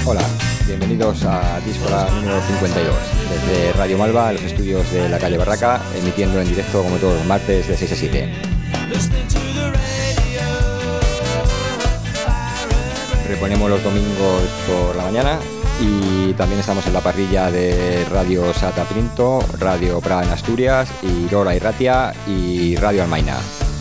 Hola, bienvenidos a Díscola número 52, desde Radio Malva, en los estudios de la calle Barraca, emitiendo en directo como todos los martes de 6 a 7. Reponemos los domingos por la mañana y también estamos en la parrilla de Radio Sata Printo, Radio Pra en Asturias, y Rora y Ratia y Radio Almaina.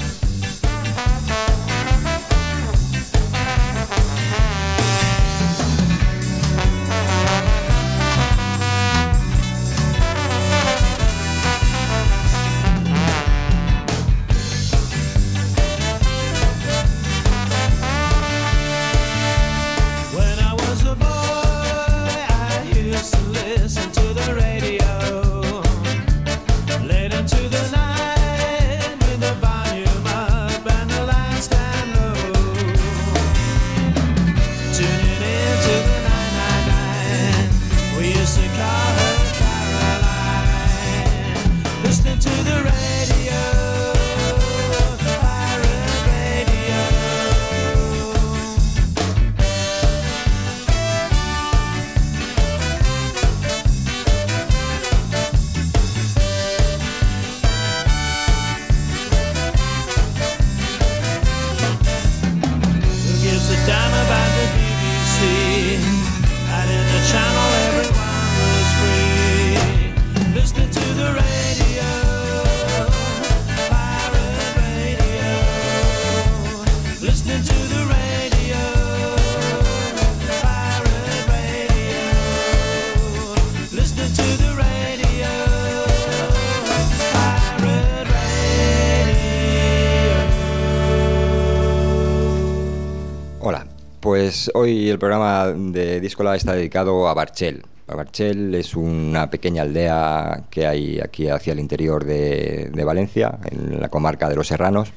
Pues hoy el programa de Díscola está dedicado a Barchel. Barchel es una pequeña aldea que hay aquí hacia el interior de Valencia, en la comarca de los Serranos,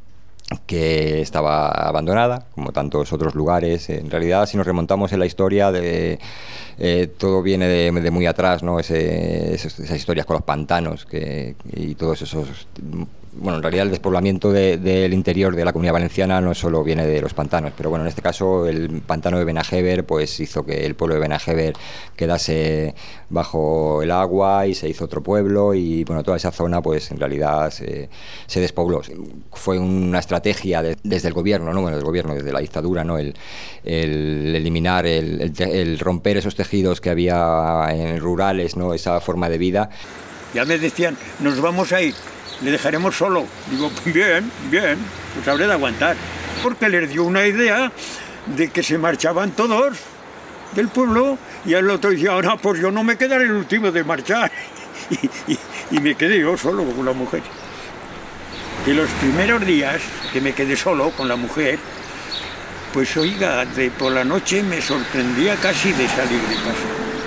que estaba abandonada, como tantos otros lugares. En realidad, si nos remontamos en la historia, todo viene de muy atrás, ¿no? Esas historias con los pantanos y todos esos... Bueno, en realidad el despoblamiento del interior de la Comunidad Valenciana no solo viene de los pantanos, pero bueno, en este caso el pantano de Benajever pues hizo que el pueblo de Benajever quedase bajo el agua y se hizo otro pueblo, y bueno, toda esa zona pues en realidad se despobló. Fue una estrategia desde el gobierno, ¿no? Bueno, del gobierno, desde la dictadura, ¿no? El eliminar, el romper esos tejidos que había en rurales, ¿no? Esa forma de vida. Ya me decían, nos vamos a ir, le dejaremos solo. Digo, bien, pues habré de aguantar. Porque les dio una idea de que se marchaban todos del pueblo, y el otro decía, ahora pues yo no me quedaré el último de marchar. Y me quedé yo solo con la mujer. Y los primeros días que me quedé solo con la mujer, pues oiga, por la noche me sorprendía casi de salir de casa.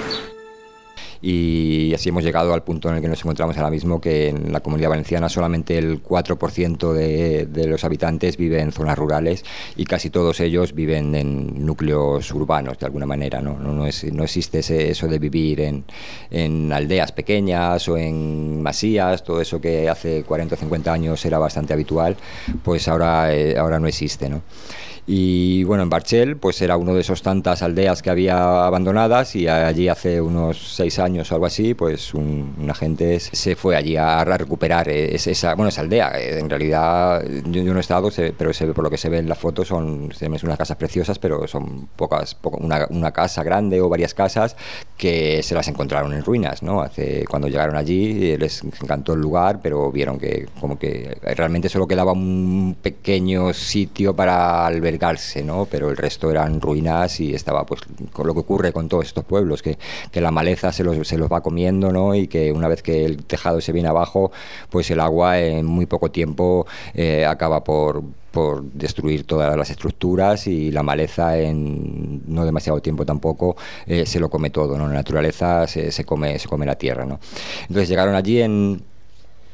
Y así hemos llegado al punto en el que nos encontramos ahora mismo, que en la Comunidad Valenciana solamente el 4% de los habitantes viven en zonas rurales, y casi todos ellos viven en núcleos urbanos de alguna manera, ¿no? No existe eso de vivir en aldeas pequeñas o en masías, todo eso que hace 40 o 50 años era bastante habitual, pues ahora no existe, ¿no? Y bueno, en Barchel pues era uno de esos tantas aldeas que había abandonadas, y allí hace unos 6 años o algo así, pues una gente se fue allí a recuperar esa aldea. En realidad yo no he estado, pero por lo que se ve en la foto son unas casas preciosas, pero son una casa grande o varias casas que se las encontraron en ruinas, ¿no? Cuando llegaron allí les encantó el lugar, pero vieron que como que realmente solo quedaba un pequeño sitio para albergarse, ¿no? Pero el resto eran ruinas, y estaba pues con lo que ocurre con todos estos pueblos, que la maleza se los va comiendo, ¿no? Y que una vez que el tejado se viene abajo, pues el agua en muy poco tiempo acaba por destruir todas las estructuras, y la maleza en no demasiado tiempo tampoco se lo come todo, ¿no? La naturaleza se come la tierra, ¿no? Entonces llegaron allí en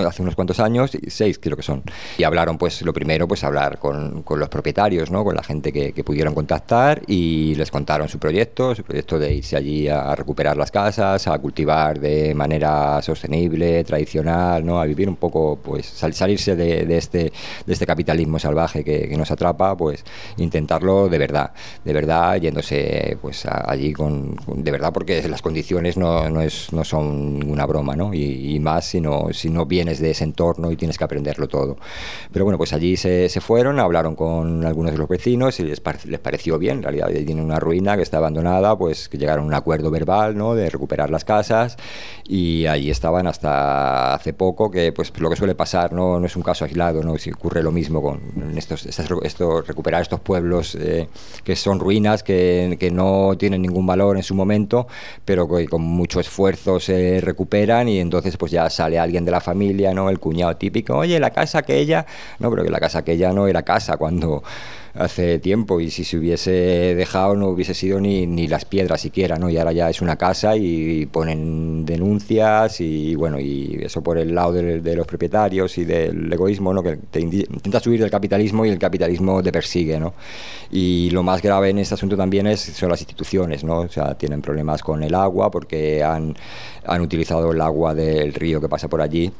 hace unos cuantos años, 6 creo que son, y hablaron, pues lo primero, pues hablar con los propietarios, ¿no? Con la gente que pudieron contactar, y les contaron su proyecto de irse allí a recuperar las casas, a cultivar de manera sostenible, tradicional, ¿no? A vivir un poco, pues salirse de este capitalismo salvaje que nos atrapa, pues intentarlo de verdad, yéndose pues allí de verdad, porque las condiciones no son ninguna broma, ¿no? Y más si no vienes de ese entorno y tienes que aprenderlo todo. Pero bueno, pues allí se fueron, hablaron con algunos de los vecinos y les pareció bien. En realidad tienen una ruina que está abandonada, pues que llegaron a un acuerdo verbal, ¿no? De recuperar las casas, y allí estaban hasta hace poco, que pues lo que suele pasar, no es un caso aislado, ¿no? Si ocurre lo mismo con recuperar estos pueblos que son ruinas, que no tienen ningún valor en su momento, pero que con mucho esfuerzo se recuperan, y entonces pues ya sale alguien de la familia, ¿no? El cuñado típico, oye, la casa aquella, no, pero que la casa aquella no era casa cuando hace tiempo, y si se hubiese dejado no hubiese sido ni las piedras siquiera, ¿no? Y ahora ya es una casa y ponen denuncias, y bueno, y eso por el lado de los propietarios y del egoísmo, ¿no? Que te intentas huir del capitalismo y el capitalismo te persigue, ¿no? Y lo más grave en este asunto también son las instituciones, ¿no? O sea, tienen problemas con el agua porque han utilizado el agua del río que pasa por allí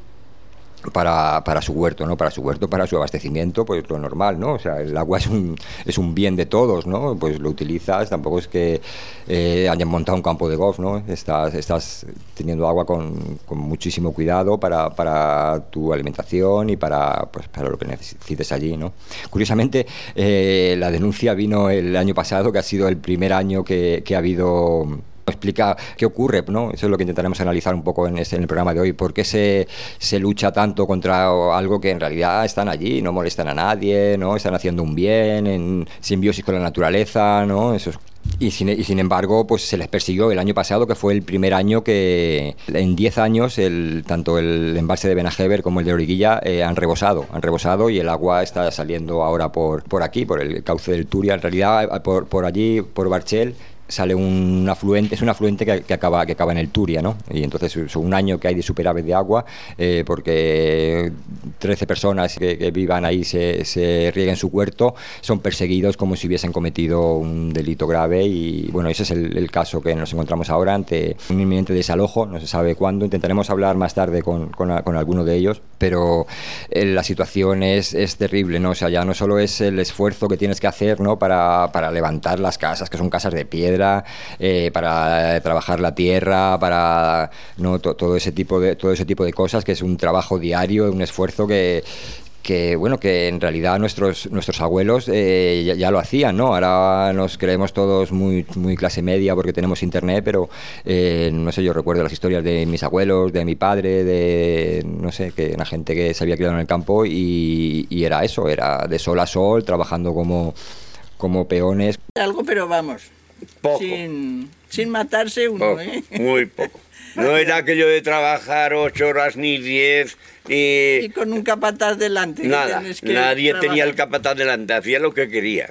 para su huerto, ¿no? Para su abastecimiento, pues lo normal, ¿no? O sea, el agua es un bien de todos, ¿no? Pues lo utilizas, tampoco es que hayan montado un campo de golf, ¿no? Estás teniendo agua con muchísimo cuidado para tu alimentación y para lo que necesites allí, ¿no? Curiosamente, la denuncia vino el año pasado, que ha sido el primer año que ha habido... Explica qué ocurre, ¿no? Eso es lo que intentaremos analizar un poco en el programa de hoy. ¿Por qué se lucha tanto contra algo que en realidad están allí, no molestan a nadie, ¿no? Están haciendo un bien en simbiosis con la naturaleza, ¿no? Y sin embargo, pues se les persiguió el año pasado, que fue el primer año que en 10 años tanto el embalse de Benajever como el de Origuilla han rebosado, y el agua está saliendo ahora por aquí, por el cauce del Turia. En realidad, por allí, por Barchel, sale un afluente, es un afluente que acaba en el Turia, ¿no? Y entonces es un año que hay de superávit de agua, porque 13 personas que vivan ahí se rieguen su huerto, son perseguidos como si hubiesen cometido un delito grave. Y bueno, ese es el caso que nos encontramos ahora, ante un inminente desalojo, no se sabe cuándo. Intentaremos hablar más tarde con alguno de ellos, pero la situación es terrible, ¿no? O sea, ya no solo es el esfuerzo que tienes que hacer, ¿no? para levantar las casas, que son casas de piedra, para trabajar la tierra, para todo ese tipo de cosas, que es un trabajo diario, un esfuerzo que en realidad nuestros abuelos ya lo hacían, ¿no? Ahora nos creemos todos muy, muy clase media porque tenemos internet, pero no sé, yo recuerdo las historias de mis abuelos, de mi padre, no sé, que era gente que se había criado en el campo, y era eso, era de sol a sol, trabajando como peones. Algo, pero vamos, poco. Sin matarse uno, poco, muy poco. No era aquello de trabajar 8 horas ni 10 y con un capataz delante. Nada, nadie tenía el capataz delante, hacía lo que quería.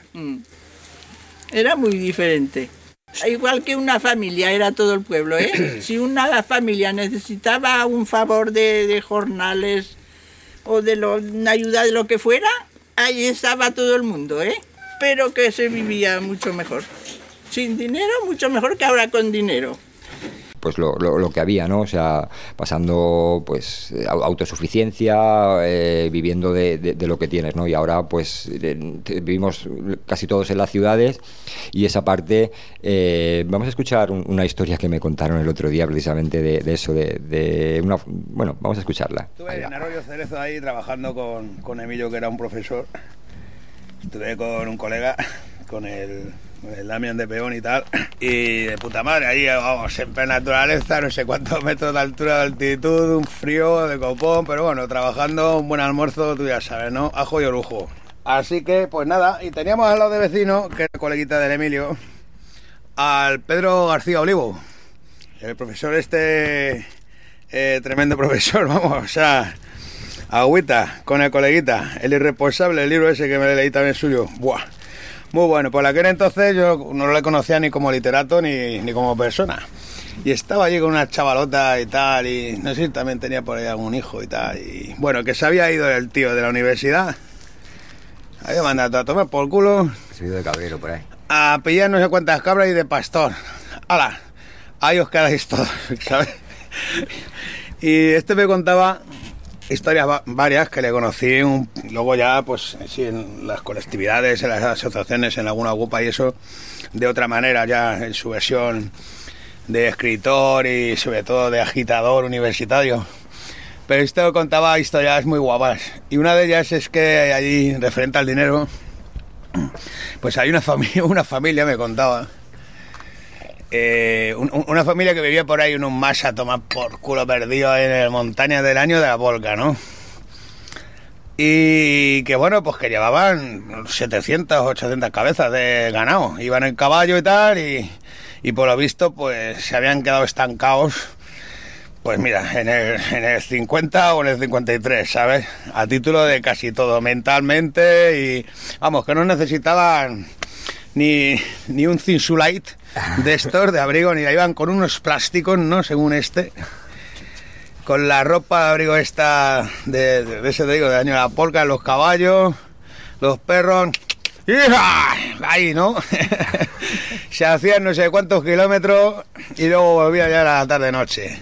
Era muy diferente. Igual que una familia, era todo el pueblo, ¿eh? Si una familia necesitaba un favor de jornales o una ayuda de lo que fuera, ahí estaba todo el mundo, ¿eh? Pero que se vivía mucho mejor. Sin dinero, mucho mejor que ahora con dinero. Pues lo que había, ¿no? O sea, pasando pues autosuficiencia, viviendo de lo que tienes, ¿no? Y ahora pues vivimos casi todos en las ciudades, y esa parte, vamos a escuchar una historia que me contaron el otro día precisamente de eso, bueno, vamos a escucharla. Estuve en Arroyo Cerezo ahí trabajando con Emilio, que era un profesor. Estuve con un colega, con el Damián de peón y tal, y de puta madre, ahí vamos, siempre en naturaleza, no sé cuántos metros de altura, de altitud, un frío de copón, pero bueno, trabajando, un buen almuerzo, tú ya sabes, ¿no? Ajo y orujo. Así que, pues nada, y teníamos al lado de vecino, que era coleguita del Emilio, al Pedro García Olivo, el profesor tremendo profesor, vamos, o sea, agüita con el coleguita, el irresponsable, el libro ese que me leí también suyo, ¡buah! Muy bueno, por aquel entonces yo no le conocía ni como literato ni como persona. Y estaba allí con una chavalota y tal, y no sé si también tenía por ahí algún hijo y tal. Y bueno, que se había ido el tío de la universidad. Había mandado a tomar por culo. Se ha ido de cabrero por ahí. A pillar no sé cuántas cabras y de pastor. ¡Hala! Ahí os quedáis todos, ¿sabes? Y este me contaba historias varias que le conocí luego ya, pues sí, en las colectividades, en las asociaciones, en alguna UPA y eso, de otra manera ya, en su versión de escritor y sobre todo de agitador universitario. Pero esto contaba historias muy guapas. Y una de ellas es que allí, referente al dinero, pues hay una familia me contaba. Una familia que vivía por ahí en un mas a tomar por culo perdido en el montaña del año de la Volga, ¿no? Y que bueno, pues que llevaban 700, 800 cabezas de ganado. Iban en caballo y tal, y por lo visto pues se habían quedado estancados, pues mira, en el 50 o en el 53, ¿sabes? A título de casi todo, mentalmente, y vamos, que no necesitaban ni un Cinsulite de estos de abrigo, ni iban con unos plásticos, ¿no? Según con la ropa de abrigo esta de ese, te digo, de año de la polca, los caballos, los perros, ahí, ¿no? Se hacían no sé cuántos kilómetros y luego volvía ya a la tarde-noche.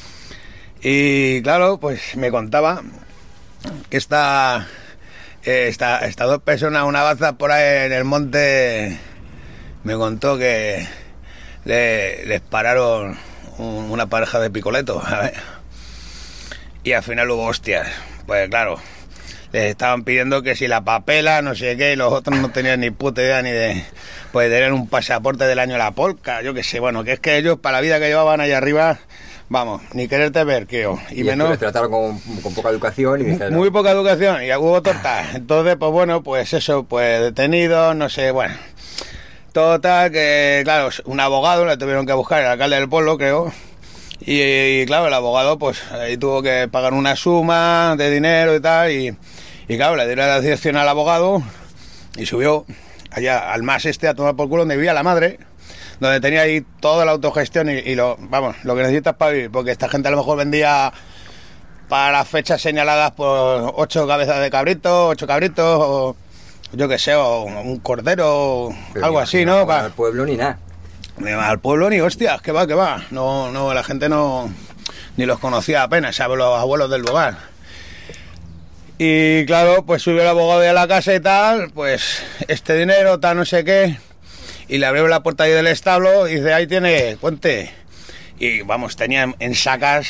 Y claro, pues me contaba que estas dos personas, una baza por ahí en el monte, me contó que les pararon una pareja de picoletos, ¿sabes? Y al final hubo hostias. Pues claro, les estaban pidiendo que si la papela, no sé qué, y los otros no tenían ni puta idea ni de... Pues tener un pasaporte del año de la polca, yo qué sé, bueno, que es que ellos, para la vida que llevaban allá arriba, vamos, ni quererte ver, creo. Y menos... les trataron con poca educación y dijeron... Muy poca educación, y hubo tortas. Entonces, pues bueno, pues eso, pues detenidos, no sé, bueno... Total, que claro, un abogado le tuvieron que buscar, el alcalde del pueblo, creo, y claro, el abogado pues ahí tuvo que pagar una suma de dinero y tal, y claro, le dieron la dirección al abogado y subió allá al mas a tomar por culo donde vivía la madre, donde tenía ahí toda la autogestión y lo que necesitas para vivir, porque esta gente a lo mejor vendía para las fechas señaladas por 8 cabezas de cabrito, 8 cabritos, o yo qué sé, o un cordero, pero algo así, ¿no? No al pueblo ni nada. Ni al pueblo ni hostias, que va. No, la gente no ni los conocía apenas, ¿sabes? Los abuelos del lugar. Y claro, pues subió el abogado de la casa y tal, pues este dinero, tal, no sé qué, y le abrió la puerta ahí del establo y dice, ahí tiene, cuente. Y vamos, tenía en sacas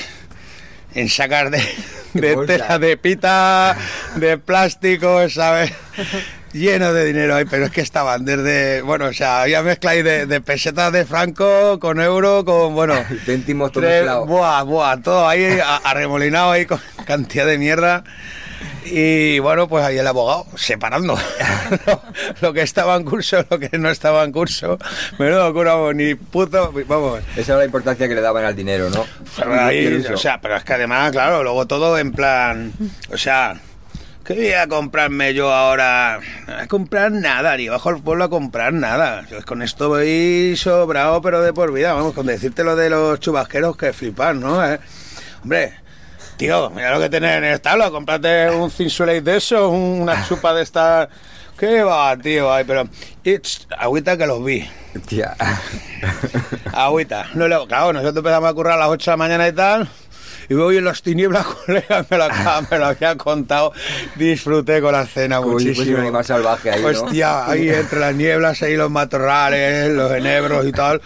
de tela, de pita, de plástico, ¿sabes? Lleno de dinero ahí, pero es que estaban desde, bueno, o sea, había mezcla ahí de pesetas de franco con euro, con, bueno... Céntimos todo mezclado. Todo ahí arremolinado ahí con cantidad de mierda. Y bueno, pues ahí el abogado separando lo que estaba en curso, lo que no estaba en curso. Menudo cura, ni puto, vamos. Esa era la importancia que le daban al dinero, ¿no? Pero ahí, o sea, pero es que además, claro, luego todo en plan, o sea, ¿qué voy a comprarme yo ahora? No voy a comprar nada, ni bajo al pueblo a comprar nada. Yo con esto voy sobrado, pero de por vida, vamos, con decirte lo de los chubasqueros que flipar, ¿no? Hombre, tío, mira lo que tenés en el establo, cómprate un Cinsulate de eso, una chupa de estas... ¿Qué va, tío? Ay, pero... agüita que los vi. Tía. Agüita. No, claro, nosotros empezamos a currar a las 8 de la mañana y tal, y voy en las tinieblas, colega, me lo había contado, disfruté con la cena muchísimo. Pues un animal salvaje ahí, ¿no? Hostia, ahí entre las nieblas, ahí los matorrales, los enebros y tal...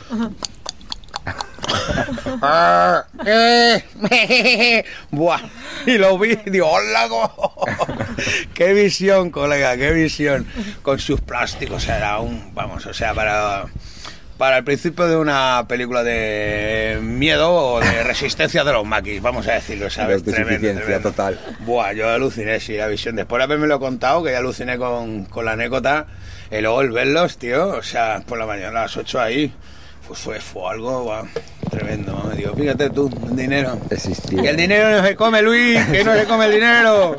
Buah, y lo vi, digo, hola, qué visión, colega, qué visión, con sus plásticos, era vamos, o sea, para el principio de una película de miedo o de resistencia de los maquis, vamos a decirlo, ¿sabes? Tremendo. Total. Buah, yo aluciné, sí, la visión, después de haberme lo contado, que ya aluciné con la anécdota, y luego el verlos, tío, o sea, por la mañana a las 8 ahí, pues fue algo, wow, tremendo, me digo, fíjate tú, el dinero. Existía. Que el dinero no se come, Luis, que no se come el dinero.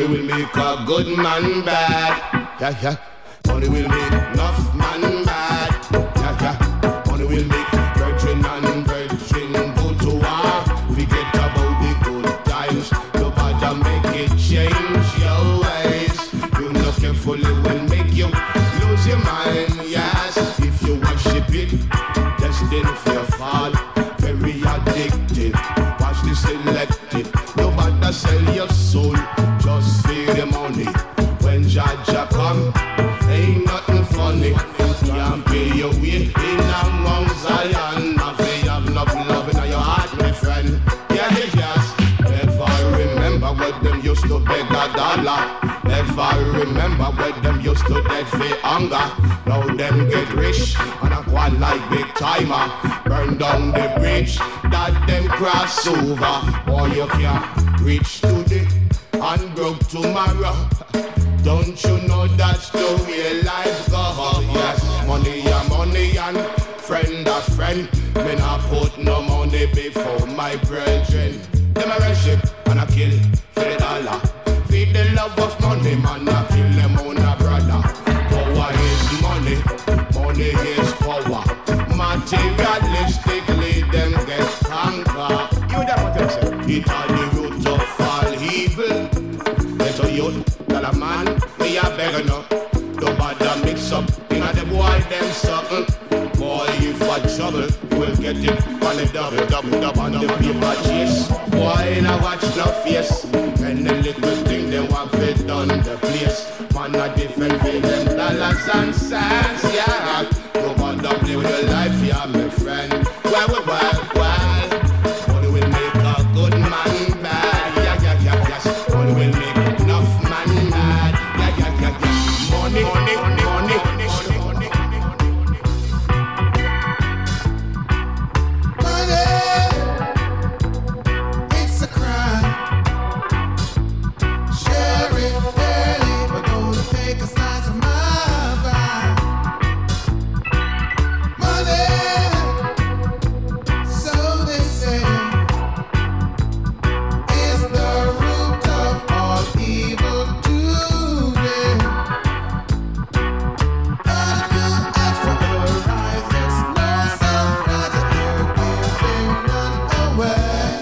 will make a good man bad. Yeah, yeah. Money will make enough man bad. Yeah, yeah. Money will make virgin and virgin go to war. Forget about the good times. Nobody make it change your ways. You know carefully will make you lose your mind. Yes, if you worship it, destined for your fall. Very addictive. Watch the selective. Nobody sell your soul, just feed the money. When Jaja come, ain't nothing funny. Can't pay your way in among Zion. Nothing have enough love in your heart, my friend. Yeah, yes. If I remember what them used to beg a dollar. If I remember what them used to dead for hunger. Now them get rich and I go like big timer. Burn down the bridge that them cross over. Boy, you can't reach today and broke tomorrow. Don't you know that's the way life goes? Yes, money and friend a friend. Me not put no money before my brethren. Them a worship and a kill for the dollar. Feed the love of money, man, a kill them on a brother. Power is money, money is power. Materialistically, them get conquered. You don't want to say it are the root of all evil. Let a youth, tell a man, me a beggar no. Nobody mix up, in a the boy them something. Boy, if I trouble, we'll get it on the double on the paper chase. Boy, now watch no face. And the little thing they want fit done the place. Man, a different thing than dollars and cents, yeah. Nobody play with your life, yeah, my friend. Well. Money will make a good man bad. Yeah, yes. Money will make enough man mad. Yeah. Money. It's a crime. Share it fairly, but don't take a slice of my vibe. Money, so they say, is the root of all evil today. But you ask for a rise, it's no surprise that you're giving away.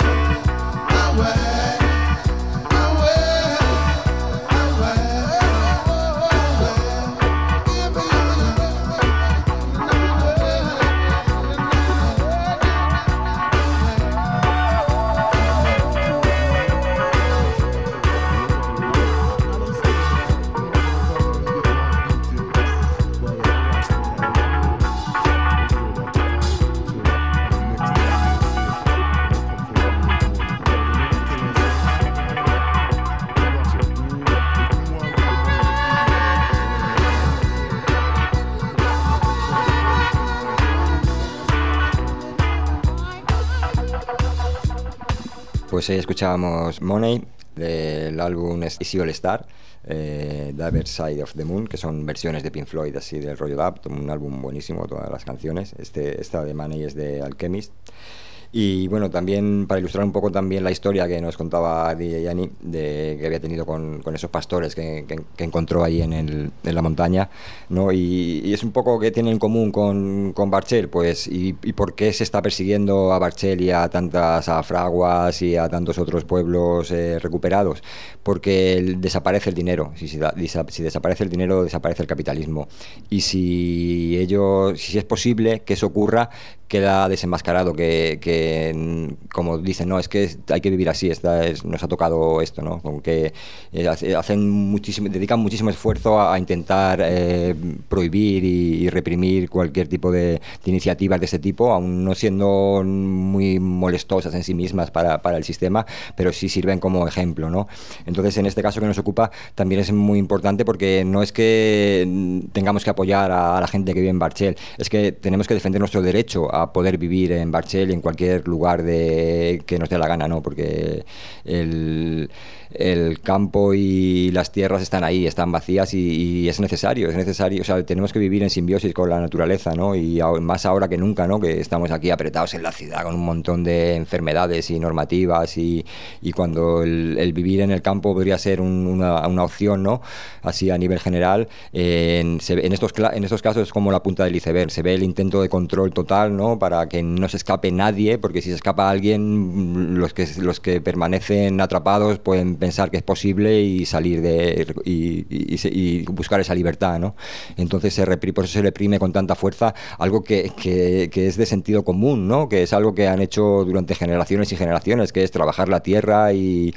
Pues escuchábamos Money del álbum Easy All Star, The Other Side of the Moon, que son versiones de Pink Floyd así del rollo dub, un álbum buenísimo, todas las canciones. Esta de Money es de Alchemist. Y bueno, también para ilustrar un poco también la historia que nos contaba DJ Yanni, que había tenido con esos pastores que encontró ahí en la montaña, ¿no? Y es un poco que tiene en común con Barchel, pues, y por qué se está persiguiendo a Barchel y a tantas fraguas y a tantos otros pueblos recuperados, porque desaparece el dinero. Si desaparece el dinero, desaparece el capitalismo. Y si es posible que eso ocurra, queda desenmascarado que como dicen, no, es que hay que vivir así, nos ha tocado esto, ¿no? Como que dedican muchísimo esfuerzo a intentar prohibir y reprimir cualquier tipo de iniciativas de este tipo, aun no siendo muy molestosas en sí mismas para el sistema, pero sí sirven como ejemplo, ¿no? Entonces, en este caso que nos ocupa, también es muy importante porque no es que tengamos que apoyar a la gente que vive en Barchel, es que tenemos que defender nuestro derecho a poder vivir en Barchel y en cualquier lugar que nos dé la gana, ¿no? Porque el campo y las tierras están ahí, están vacías y es necesario, o sea, tenemos que vivir en simbiosis con la naturaleza, ¿no? Y más ahora que nunca, ¿no? Que estamos aquí apretados en la ciudad con un montón de enfermedades y normativas y cuando el vivir en el campo podría ser una opción, ¿no? Así a nivel general, en estos casos es como la punta del iceberg, se ve el intento de control total, ¿no? Para que no se escape nadie, porque si se escapa alguien, los que permanecen atrapados pueden pensar que es posible y salir y buscar esa libertad, ¿no? Entonces por eso se reprime con tanta fuerza algo que es de sentido común, ¿no? Que es algo que han hecho durante generaciones y generaciones, que es trabajar la tierra y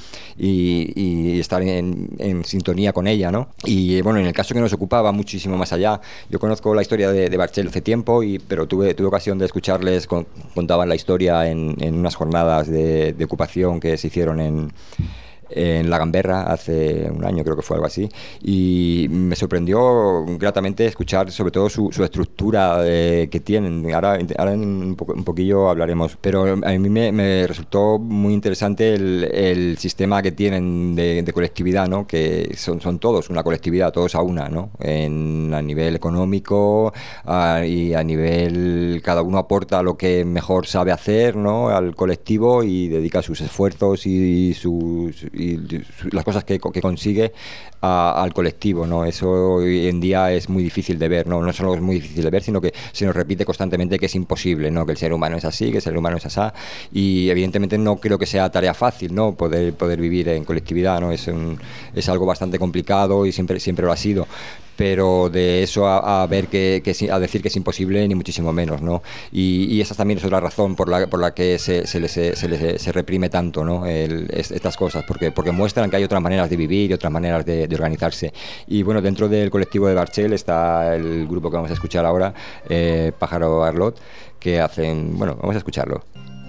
estar en sintonía con ella, ¿no? Y bueno, en el caso que nos ocupa va muchísimo más allá. Yo conozco la historia de Barchel hace tiempo, pero tuve ocasión de escucharles, contaban la historia en unas jornadas de ocupación que se hicieron en La Gamberra hace un año, creo que fue algo así, y me sorprendió gratamente escuchar sobre todo su estructura que tienen. Ahora un poquillo hablaremos, pero a mí me resultó muy interesante el sistema que tienen de colectividad, ¿no? Que son todos una colectividad, todos a una, ¿no? A nivel económico y a nivel, cada uno aporta lo que mejor sabe hacer, ¿no? Al colectivo y dedica sus esfuerzos y las cosas que consigue al colectivo, ¿no? Eso hoy en día es muy difícil de ver, no solo es muy difícil de ver, sino que se nos repite constantemente que es imposible, ¿no? Que el ser humano es así, que el ser humano es así, y evidentemente no creo que sea tarea fácil, ¿no? Poder vivir en colectividad, ¿no? Es algo bastante complicado y siempre lo ha sido. Pero de eso a decir que es imposible, ni muchísimo menos, ¿no? Y esa también es otra razón por la que se reprime tanto, ¿no? Estas cosas, porque muestran que hay otras maneras de vivir y otras maneras de organizarse. Y bueno, dentro del colectivo de Barchel está el grupo que vamos a escuchar ahora, Pájaro Arlot, que hacen, bueno, vamos a escucharlo.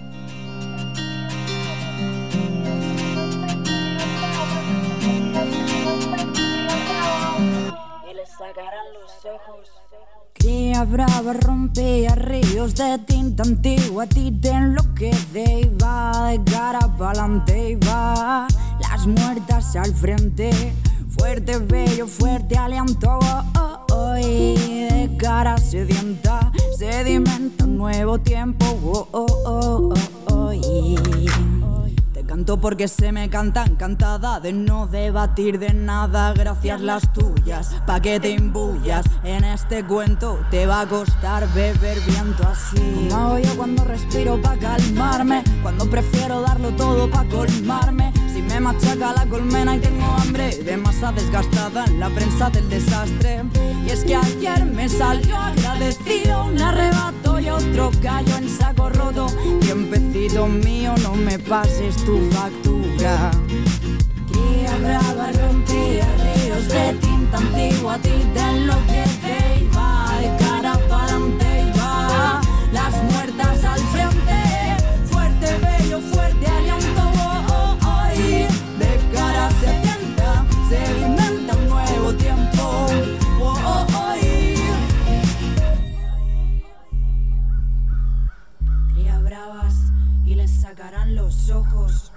Cría brava, rompía ríos de tinta antigua, a ti te enloquece y va de cara pa'lante y va. Las muertas al frente, fuerte, bello, fuerte aliento, y de cara sedienta, sedimenta un nuevo tiempo, Canto porque se me canta encantada de no debatir de nada, gracias las tuyas, pa' que te imbuyas en este cuento, te va a costar beber viento así. Como hago yo cuando respiro pa' calmarme, cuando prefiero darlo todo pa' colmarme. Si me machaca la colmena y tengo hambre, de masa desgastada en la prensa del desastre. Y es que ayer me salió agradecido un arrebato y otro cayó en saco roto. Tiempecito mío, no me pases tu factura. Cría brava, rompía ríos de tinta antigua, a ti te enloquece y va de cara pa'lante y va. Las muertas al frente, fuerte, bello, fuerte aliento, de cara se tienta, sedimenta un nuevo tiempo, Cría bravas y les sacarán los ojos.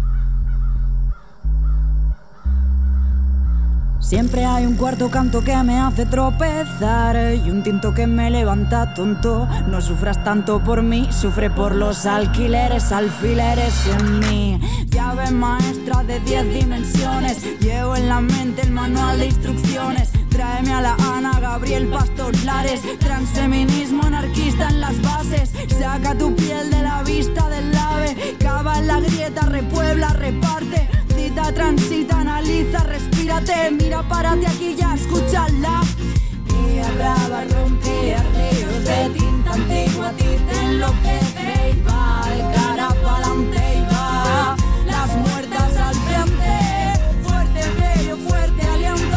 Siempre hay un cuarto canto que me hace tropezar y un tinto que me levanta tonto. No sufras tanto por mí, sufre por los alfileres en mí. Llave maestra de 10 dimensiones, llevo en la mente el manual de instrucciones. Tráeme a la Ana Gabriel Pastor Lares, transfeminismo anarquista en las bases. Saca tu piel de la vista del ave, cava en la grieta, repuebla, reparte. Cita, transita, analiza, respírate, mira, párate aquí ya, escúchala. Cría brava, rompía ríos de tinta antigua, a ti te enloquece y va de cara pa'lante y va. Las muertas al frente, fuerte, bello, fuerte aliento,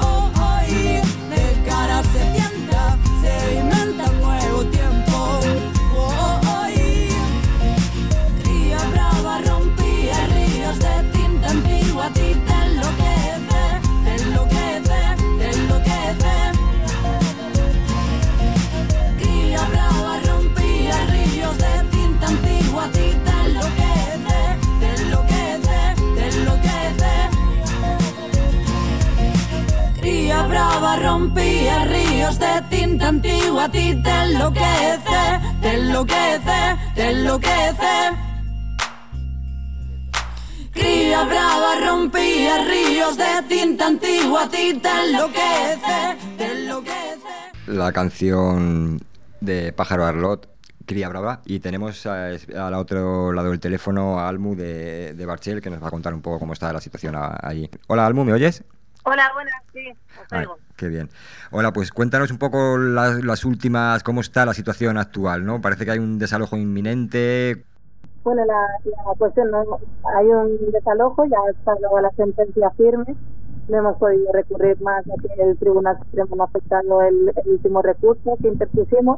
de cara se tienta, sedimenta un nuevo tiempo, Cría brava, rompía ríos de tinta antigua, a ti te enloquece, te enloquece, te enloquece. Cría brava, rompía ríos de tinta antigua, a brava rompía ríos de tinta antigua, a ti te enloquece, te enloquece, te enloquece. Cría brava rompía ríos de tinta antigua, a ti te enloquece, te enloquece. La canción de Pájaro Arlot, Cría Brava, y tenemos al otro lado del teléfono a Almu de Barchel, que nos va a contar un poco cómo está la situación allí. Hola Almu, ¿me oyes? Hola, buenas, sí, os oigo. Qué bien. Hola, pues cuéntanos un poco las últimas, cómo está la situación actual, ¿no? Parece que hay un desalojo inminente. Bueno, la cuestión, no, hay un desalojo, ya está luego la sentencia firme, no hemos podido recurrir más a que el Tribunal Supremo no ha aceptado el último recurso que interpusimos,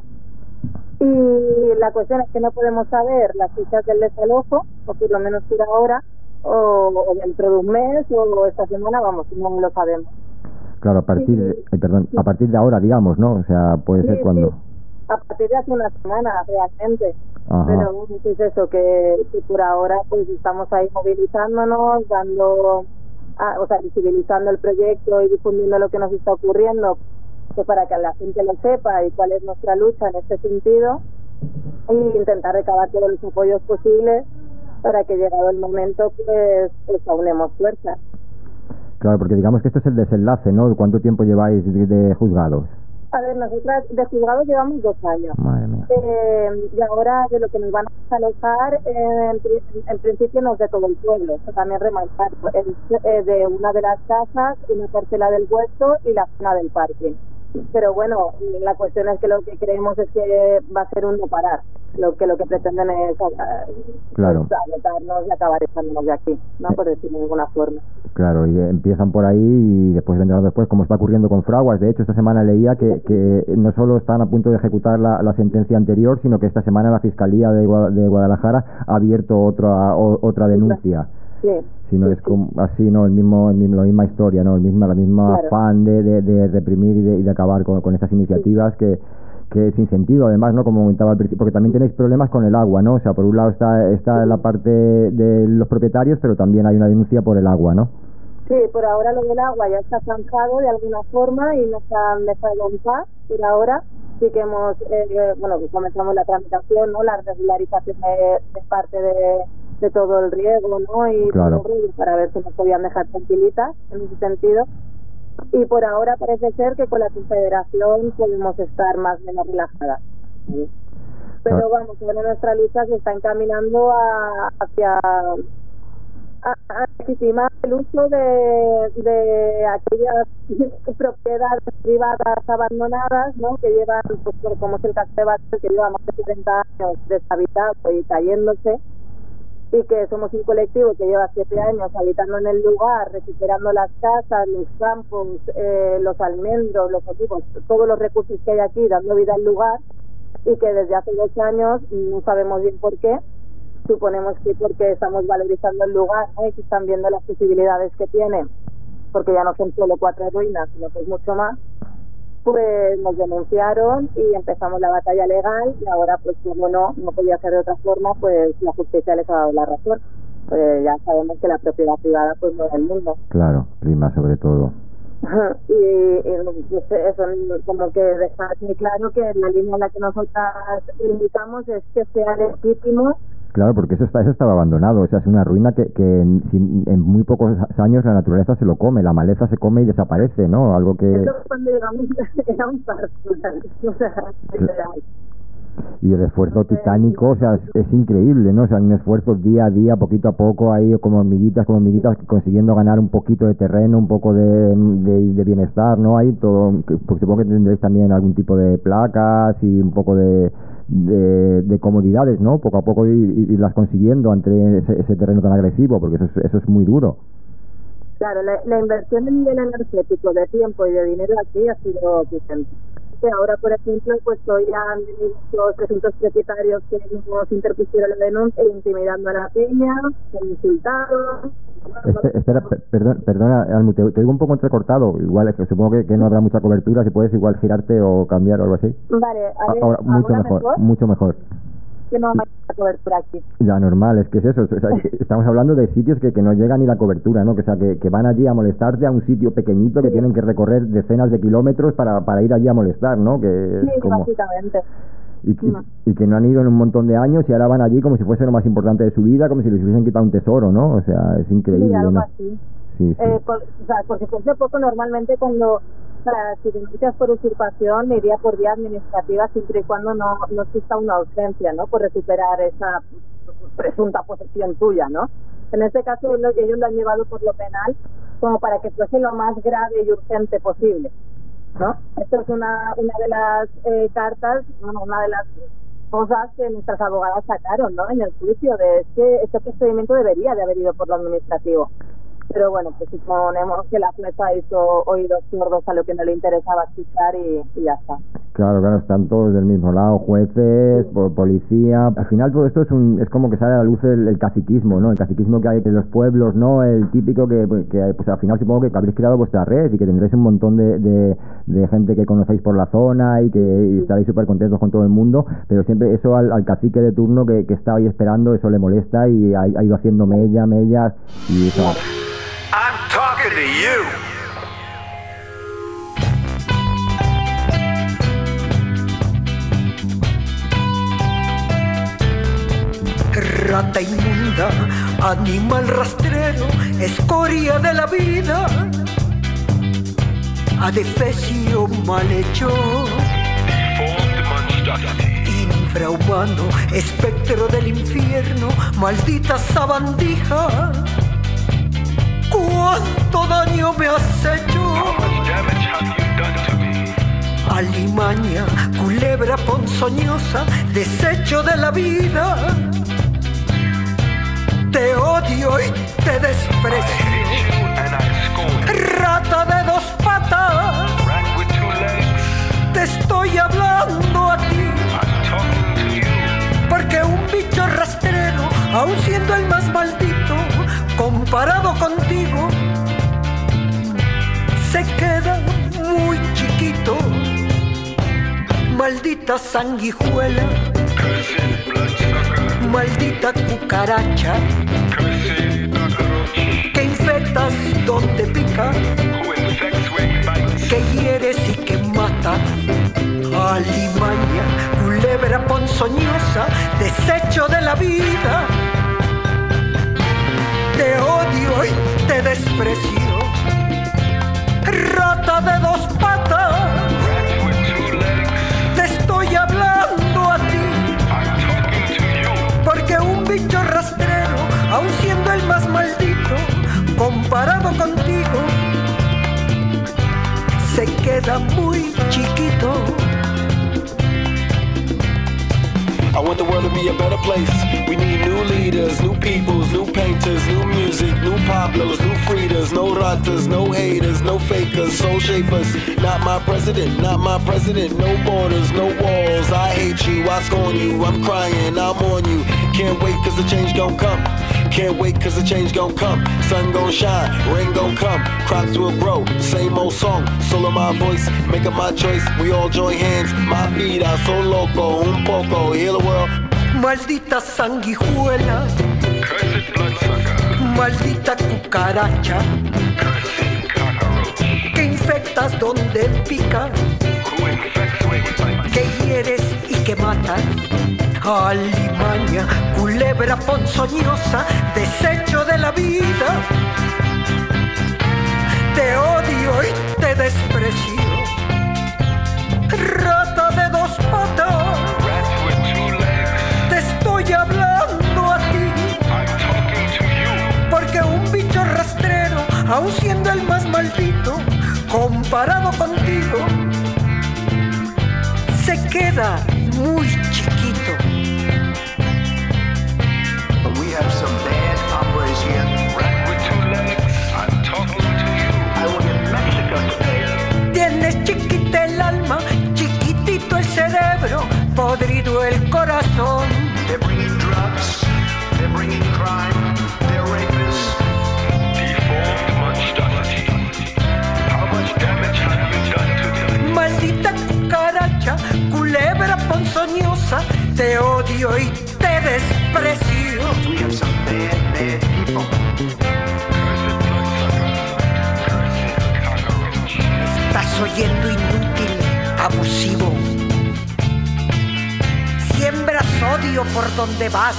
y la cuestión es que no podemos saber las fechas del desalojo, o por lo menos por ahora, o dentro de un mes, o esta semana, vamos, no lo sabemos. Claro, a partir de ahora, digamos, ¿no? O sea, puede ser cuando... Sí. A partir de hace una semana, realmente. Ajá. Pero es eso, que por ahora pues estamos ahí movilizándonos, visibilizando el proyecto y difundiendo lo que nos está ocurriendo, pues para que la gente lo sepa y cuál es nuestra lucha en este sentido, y intentar recabar todos los apoyos posibles para que, llegado el momento, pues aunemos fuerzas. Claro, porque digamos que esto es el desenlace, ¿no? ¿Cuánto tiempo lleváis de juzgados? A ver, nosotras de juzgados llevamos 2 años. Madre mía. Y ahora de lo que nos van a desalojar, en principio no es de todo el pueblo, eso también remarcar, es de una de las casas, una parcela del huerto y la zona del parking. Pero bueno, la cuestión es que lo que creemos es que va a ser un no parar. Lo que pretenden es claro, agotarnos y acabar echándonos de aquí, ¿no? Por decirlo de alguna forma. Claro, y empiezan por ahí y después vendrán después, como está ocurriendo con Fraguas. De hecho, esta semana leía que no solo están a punto de ejecutar la sentencia anterior, sino que esta semana la Fiscalía de Guadalajara ha abierto otra denuncia. Sí. Si no es como, así, ¿no? La misma historia, ¿no? La misma claro, afán de reprimir y de acabar con estas iniciativas que sin sentido, además, ¿no? Como comentaba al principio, porque también tenéis problemas con el agua, ¿no? O sea, por un lado está la parte de los propietarios, pero también hay una denuncia por el agua, ¿no? Sí, por ahora lo del agua ya está zanjado de alguna forma y nos han dejado en paz. Por ahora sí que hemos, pues comenzamos la tramitación, ¿no? La regularización de parte de todo el riego, ¿no? Y claro, todo, para ver si nos podían dejar tranquilitas en ese sentido. Y por ahora parece ser que con la Confederación podemos estar más o menos relajadas. ¿Sí? Pero vamos, bueno, nuestra lucha se está encaminando hacia legitimar el uso de aquellas propiedades privadas abandonadas, ¿no? Que llevan, pues como es el caso de Barcelona, que lleva más de 30 años deshabitado y cayéndose, y que somos un colectivo que lleva 7 años habitando en el lugar, recuperando las casas, los campos, los almendros, los olivos, todos los recursos que hay aquí, dando vida al lugar, y que desde hace 2 años no sabemos bien por qué. Suponemos que porque estamos valorizando el lugar, ¿no? Y que están viendo las posibilidades que tiene, porque ya no son solo 4 ruinas, sino que es mucho más. Pues nos denunciaron y empezamos la batalla legal, y ahora, pues como no podía ser de otra forma, pues la justicia les ha dado la razón. Pues ya sabemos que la propiedad privada pues no es el mundo. Claro, prima sobre todo. Y pues eso, como que dejar muy claro que la línea en la que nosotras indicamos es que sea legítimo. Claro, porque eso estaba abandonado, o sea, es una ruina que en muy pocos años la naturaleza se lo come, la maleza se come y desaparece, ¿no? Algo que... Eso cuando llegamos era un parto, o sea, literal. Y el esfuerzo titánico, o sea, es increíble, ¿no? O sea, un esfuerzo día a día, poquito a poco, ahí como hormiguitas, consiguiendo ganar un poquito de terreno, un poco de bienestar, ¿no? Ahí todo, porque supongo que tendréis también algún tipo de placas y un poco de comodidades, ¿no? Poco a poco irlas consiguiendo ante ese terreno tan agresivo, porque eso es muy duro. Claro, la inversión en nivel energético de tiempo y de dinero aquí ha sido potente. Ahora, por ejemplo, pues hoy han venido los presuntos propietarios que nos interpusieron la denuncia intimidando a la peña, se han insultado. Espera, perdona, Almu, te oigo un poco entrecortado. Igual, supongo que no habrá mucha cobertura. Si puedes igual girarte o cambiar o algo así. Vale, ahora mucho mejor. que no hay cobertura aquí. Ya, normal, es que es eso. O sea, estamos hablando de sitios que no llega ni la cobertura, ¿no? Que, o sea, que van allí a molestarte a un sitio pequeñito que tienen que recorrer decenas de kilómetros para ir allí a molestar, ¿no? Que Sí, es como... básicamente. Y que no han ido en un montón de años y ahora van allí como si fuese lo más importante de su vida, como si les hubiesen quitado un tesoro, ¿no? O sea, es increíble, Sí, algo ¿no? así. Sí, sí. O sea, porque fuese poco, normalmente cuando, o sea, si denuncias por usurpación, iría por vía administrativa siempre y cuando no exista una urgencia, ¿no? Por recuperar esa presunta posesión tuya, ¿no? En este caso, ellos lo han llevado por lo penal como para que fuese lo más grave y urgente posible, ¿no? Esto es una de las cartas, una de las cosas que nuestras abogadas sacaron, ¿no? En el juicio, es que este procedimiento debería de haber ido por lo administrativo. Pero bueno, pues suponemos que la jueza hizo oídos sordos a lo que no le interesaba escuchar y ya está. Claro, están todos del mismo lado, jueces, policía. Al final todo esto es como que sale a la luz el caciquismo, ¿no? El caciquismo que hay en los pueblos, ¿no? El típico que pues al final supongo que habréis creado vuestra red y que tendréis un montón de gente que conocéis por la zona y estaréis súper contentos con todo el mundo, pero siempre eso al cacique de turno que está ahí esperando, eso le molesta y ha ido haciendo mellas y eso... I'm talking to you. Rata inmunda, animal rastrero, escoria de la vida, adefesio malhechor, infrahumano, espectro del infierno, maldita sabandija. ¿Cuánto daño me has hecho? Alimaña, culebra ponzoñosa, desecho de la vida. Te odio y te desprecio. Rata de dos patas, te estoy hablando a ti. Porque un bicho rastrero, aun siendo el más maldito, comparado contigo, se queda muy chiquito. Maldita sanguijuela, maldita cucaracha, que infectas donde pica, que hieres y que mata. Alimaña, culebra ponzoñosa, desecho de la vida. Te odio y te desprecio. Rata de dos patas, te estoy hablando a ti. Porque un bicho rastrero, aun siendo el más maldito, comparado contigo, se queda muy chiquito. I want the world to be a better place. We need new leaders, new peoples, new painters, new music, new Pablos, new Fridas, no ratas, no haters, no fakers, soul shapers. Not my president, not my president. No borders, no walls. I hate you, I scorn you. I'm crying, I'm on you. Can't wait cause the change gon' come. Can't wait cause the change gon' come. Sun gon' shine, rain gon' come. Crops will grow, same old song. Solo my voice, making my choice. We all join hands, my vida son loco, un poco, heal the world. Maldita sanguijuela, maldita cucaracha, que infectas donde pica, que hieres y que matas. Alimaña, culebra ponzoñosa, desecho de la vida. Te odio y te desprecio. Rata de dos patas, te estoy hablando a ti. Porque un bicho rastrero, aun siendo el más maldito, comparado contigo, se queda muy chiquito. We have some bad hombres here. Rat with two legs, I'm talking to you. I will get Mexico today. Tienes chiquita el alma, chiquitito el cerebro, podrido el corazón. They're bringing drugs, they're bringing crime, they're rapists. Deformed monstrosity. How much damage have you done to them? Maldita cucaracha, culebra ponzoñosa, te odio y destruyendo inútil, abusivo. Siembras odio por donde vas.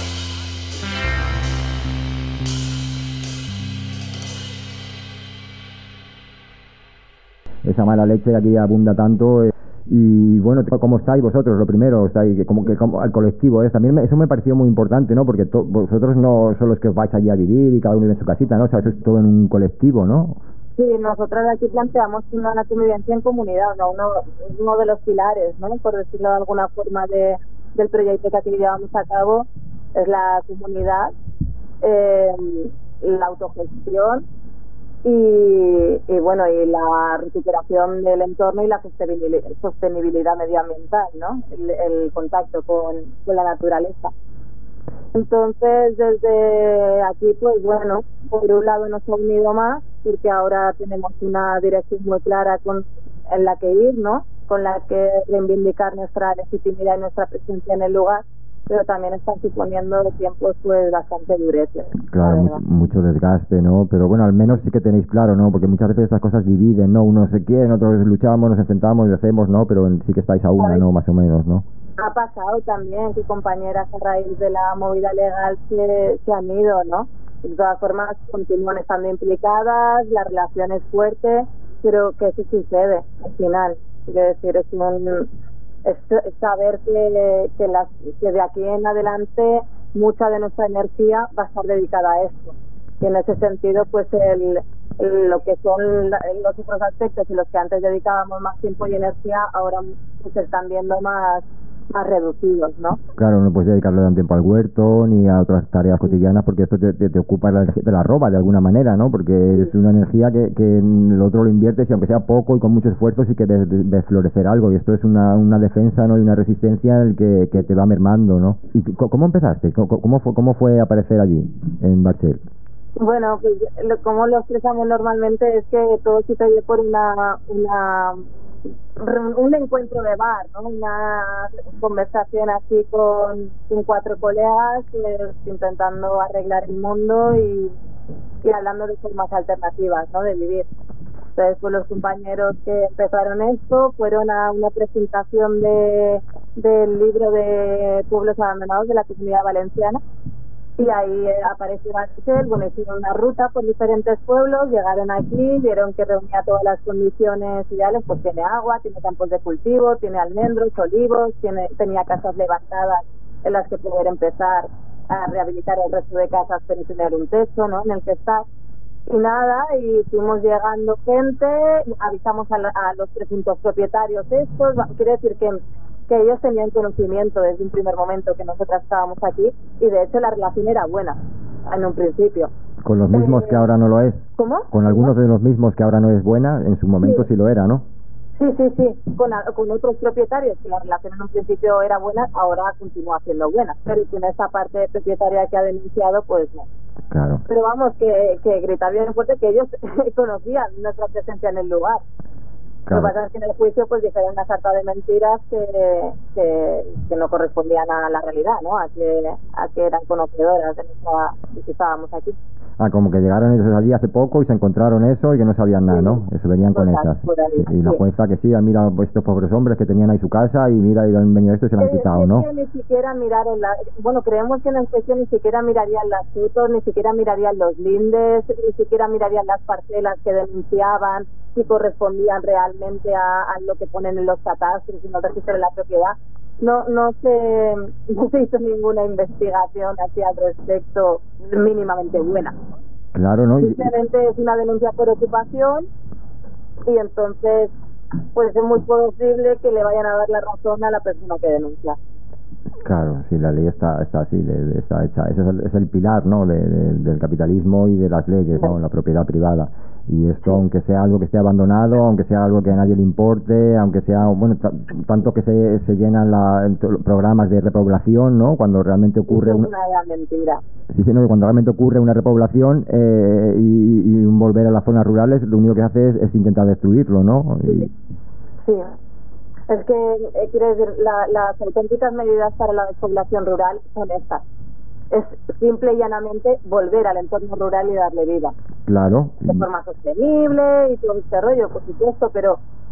Esa mala leche que aquí abunda tanto. Y bueno, ¿cómo estáis vosotros? Lo primero, estáis como al colectivo, también eso me pareció muy importante, ¿no? Porque vosotros no son los que os vais allí a vivir y cada uno vive en su casita, ¿no? O sea, eso es todo en un colectivo, ¿no? Sí, nosotros aquí planteamos una convivencia en comunidad, ¿no? Uno de los pilares, ¿no? Por decirlo de alguna forma, del proyecto que aquí llevamos a cabo es la comunidad, la autogestión y bueno, y la recuperación del entorno y la sostenibilidad medioambiental, ¿no? El contacto con la naturaleza. Entonces, desde aquí, pues bueno, por un lado nos ha unido más, porque ahora tenemos una dirección muy clara en la que ir, ¿no? Con la que reivindicar nuestra legitimidad y nuestra presencia en el lugar, pero también están suponiendo tiempos pues bastante duretes. Claro, mucho desgaste, ¿no? Pero bueno, al menos sí que tenéis claro, ¿no? Porque muchas veces estas cosas dividen, ¿no? Unos se quieren, otros luchamos, nos enfrentamos y hacemos, ¿no? Pero sí que estáis a una, ¿no? Más o menos, ¿no? Ha pasado también que compañeras a raíz de la movida legal se han ido, ¿no? De todas formas, continúan estando implicadas, la relación es fuerte, pero que eso sucede al final. Quiero decir, es saber que de aquí en adelante mucha de nuestra energía va a estar dedicada a esto. Y en ese sentido, pues lo que son los otros aspectos en los que antes dedicábamos más tiempo y energía, ahora pues se están viendo más reducidos, ¿no? Claro, no puedes dedicarle un tiempo al huerto ni a otras tareas cotidianas porque esto te ocupa de la roba de alguna manera, ¿no? Porque es una energía que en el otro lo inviertes y aunque sea poco y con mucho esfuerzo sí que ves florecer algo y esto es una defensa, ¿no? Y una resistencia en el que te va mermando, ¿no? ¿Y cómo empezaste? ¿Cómo fue aparecer allí, en Barchel? Bueno, pues como lo expresamos normalmente es que todo sucede por un encuentro de bar, ¿no? Una conversación así con 4 colegas intentando arreglar el mundo y hablando de formas alternativas, ¿no? De vivir. Entonces, pues los compañeros que empezaron esto fueron a una presentación del libro de Pueblos Abandonados de la Comunidad Valenciana. Y ahí apareció Barchel, bueno, hicieron una ruta por diferentes pueblos, llegaron aquí, vieron que reunía todas las condiciones ideales, pues tiene agua, tiene campos de cultivo, tiene almendros, olivos, tenía casas levantadas en las que poder empezar a rehabilitar el resto de casas, pero tener un techo, ¿no?, en el que estar. Y nada, y fuimos llegando gente, avisamos a los presuntos propietarios estos, quiere decir que ellos tenían conocimiento desde un primer momento que nosotras estábamos aquí y de hecho la relación era buena en un principio. ¿Con los mismos que ahora no lo es? ¿Cómo? ¿Con algunos de los mismos que ahora no es buena? En su momento sí lo era, ¿no? Sí. Con otros propietarios que la relación en un principio era buena, ahora continúa siendo buena. Pero con esa parte propietaria que ha denunciado, pues no. Claro. Pero vamos, que gritar bien fuerte que ellos conocían nuestra presencia en el lugar. Claro. Lo que pasa es que en el juicio pues dijeron una sarta de mentiras que no correspondían a la realidad, ¿no? A que eran conocedoras de que estábamos aquí. Como que llegaron ellos allí hace poco y se encontraron eso y que no sabían nada, ¿no? Eso venían con esas. Y la jueza que sí, mira estos pobres hombres que tenían ahí su casa y mira, y han venido esto y se lo han quitado, ¿no? Ni siquiera miraron bueno, creemos que en el juicio ni siquiera mirarían las fotos, ni siquiera mirarían los lindes, ni siquiera mirarían las parcelas que denunciaban, si correspondían realmente a lo que ponen en los catastros, en el registro de la propiedad. No se hizo ninguna investigación hacia al respecto mínimamente buena. Claro, ¿no? Simplemente es una denuncia por ocupación y entonces pues es muy posible que le vayan a dar la razón a la persona que denuncia. Claro, sí, la ley está así, está hecha. Ese es el pilar, ¿no? Del capitalismo y de las leyes, ¿no? La propiedad privada. Y esto, aunque sea algo que esté abandonado, aunque sea algo que a nadie le importe, aunque sea, bueno, tanto que se llenan programas de repoblación, ¿no? Cuando realmente ocurre una gran mentira. Sí, no, cuando realmente ocurre una repoblación y un volver a las zonas rurales, lo único que hace es intentar destruirlo, ¿no? Sí. Es que, quiero decir, las auténticas medidas para la despoblación rural son estas. Es simple y llanamente volver al entorno rural y darle vida. Claro. De forma sostenible y todo este rollo, por supuesto, pero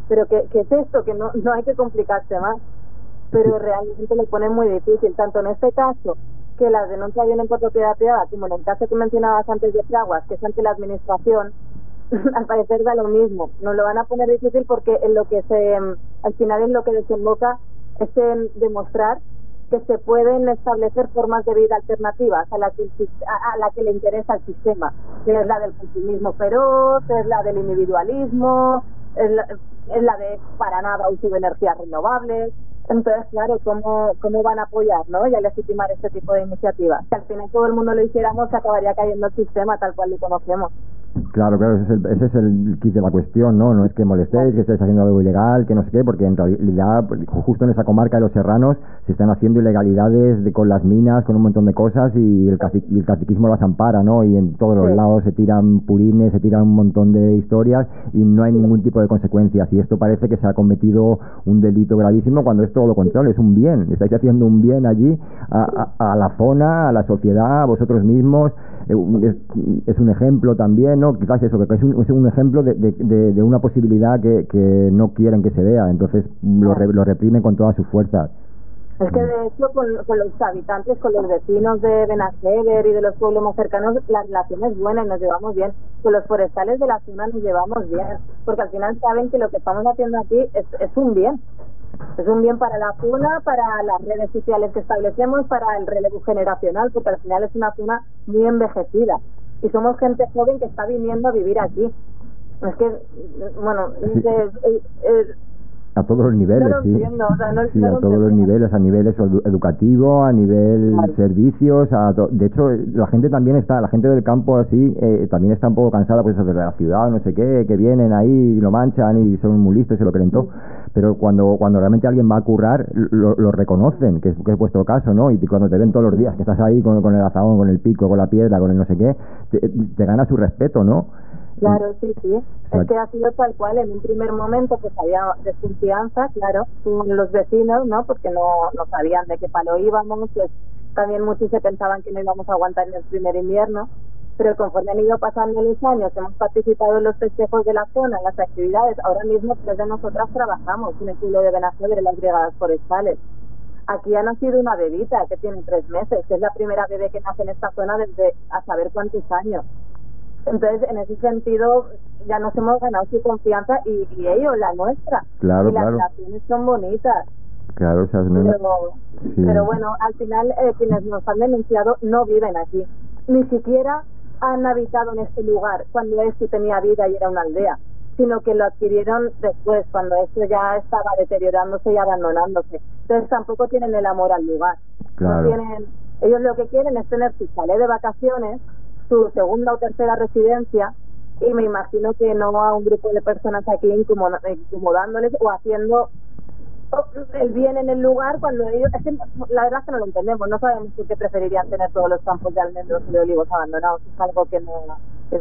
pero ¿qué es esto? Que no hay que complicarse más. Pero realmente lo pone muy difícil, tanto en este caso, que las denuncias vienen por propiedad privada, como en el caso que mencionabas antes de Fraguas, que es ante la administración. Al parecer da lo mismo. Nos lo van a poner difícil porque en lo que al final en lo que desemboca es en demostrar que se pueden establecer formas de vida alternativas a la que le interesa el sistema, que es la del consumismo feroz, es la del individualismo, es la de para nada uso de energías renovables. Entonces, claro, ¿cómo van a apoyar, ¿no? Y a legitimar este tipo de iniciativas? Si al final todo el mundo lo hiciéramos, se acabaría cayendo el sistema tal cual lo conocemos. Claro, ese es el kit de la cuestión, ¿no? No es que molestéis, que estéis haciendo algo ilegal, que no sé qué, porque en realidad, justo en esa comarca de los serranos, se están haciendo ilegalidades con las minas, con un montón de cosas, y el caciquismo las ampara, ¿no? Y en todos los lados se tiran purines, se tiran un montón de historias, y no hay ningún tipo de consecuencias. Y esto parece que se ha cometido un delito gravísimo, cuando es todo lo contrario, es un bien. Estáis haciendo un bien allí a la zona, a la sociedad, a vosotros mismos. Es un ejemplo también, ¿no? Quizás eso, que es un ejemplo de una posibilidad que no quieren que se vea, entonces lo reprimen con todas sus fuerzas. Es que de hecho con los habitantes, con los vecinos de Benajever y de los pueblos más cercanos, la relación es buena y nos llevamos bien. Con los forestales de la zona nos llevamos bien, porque al final saben que lo que estamos haciendo aquí es un bien. Es un bien para la zona, para las redes sociales que establecemos, para el relevo generacional, porque al final es una zona muy envejecida. Y somos gente joven que está viniendo a vivir aquí. Es que, bueno, a todos los niveles, no lo entiendo, o sea, sí, a todos los niveles, a nivel educativo, a nivel servicios, de hecho la gente del campo así también está un poco cansada pues de la ciudad, no sé qué, que vienen ahí y lo manchan y son muy listos y se lo creen todo, pero cuando realmente alguien va a currar lo reconocen, que es vuestro caso, ¿no? Y cuando te ven todos los días que estás ahí con el azahón, con el pico, con la piedra, con el no sé qué, te gana su respeto, ¿no? Claro, sí. Es que ha sido tal cual. En un primer momento pues había desconfianza, claro, con los vecinos, ¿no? Porque no sabían de qué palo íbamos, pues también muchos se pensaban que no íbamos a aguantar en el primer invierno, pero conforme han ido pasando los años, hemos participado en los festejos de la zona, en las actividades. Ahora mismo 3 de nosotras trabajamos en el pueblo de Benajever, en las brigadas forestales. Aquí ha nacido una bebita que tiene 3 meses, que es la primera bebé que nace en esta zona desde a saber cuántos años. Entonces, en ese sentido, ya nos hemos ganado su confianza y ellos la nuestra. Claro, y las relaciones son bonitas. Claro, o sea, pero bueno, al final quienes nos han denunciado no viven aquí. Ni siquiera han habitado en este lugar cuando esto tenía vida y era una aldea, sino que lo adquirieron después, cuando esto ya estaba deteriorándose y abandonándose. Entonces tampoco tienen el amor al lugar. Claro. Ellos lo que quieren es tener su chalet de vacaciones, su segunda o tercera residencia, y me imagino que no a un grupo de personas aquí incomodándoles o haciendo el bien en el lugar cuando ellos... Es que la verdad es que no lo entendemos, no sabemos por qué preferirían tener todos los campos de almendros y de olivos abandonados. Es algo que no es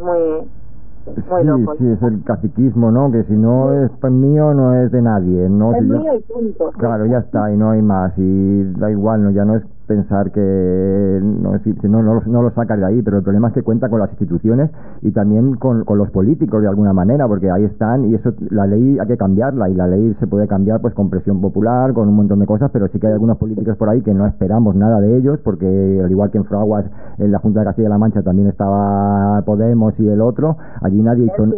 muy loco. Sí, es el caciquismo, ¿no? Que si no es mío, no es de nadie, ¿no? Es mío y punto. Claro, ya está, y no hay más, y da igual, ¿no? Ya no es pensar que no lo sacas de ahí, pero el problema es que cuenta con las instituciones y también con los políticos de alguna manera, porque ahí están, y eso, la ley hay que cambiarla, y la ley se puede cambiar pues con presión popular, con un montón de cosas, pero sí que hay algunos políticos por ahí que no esperamos nada de ellos, porque al igual que en Fraguas, en la Junta de Castilla-La Mancha también estaba Podemos y el otro, allí nadie hizo...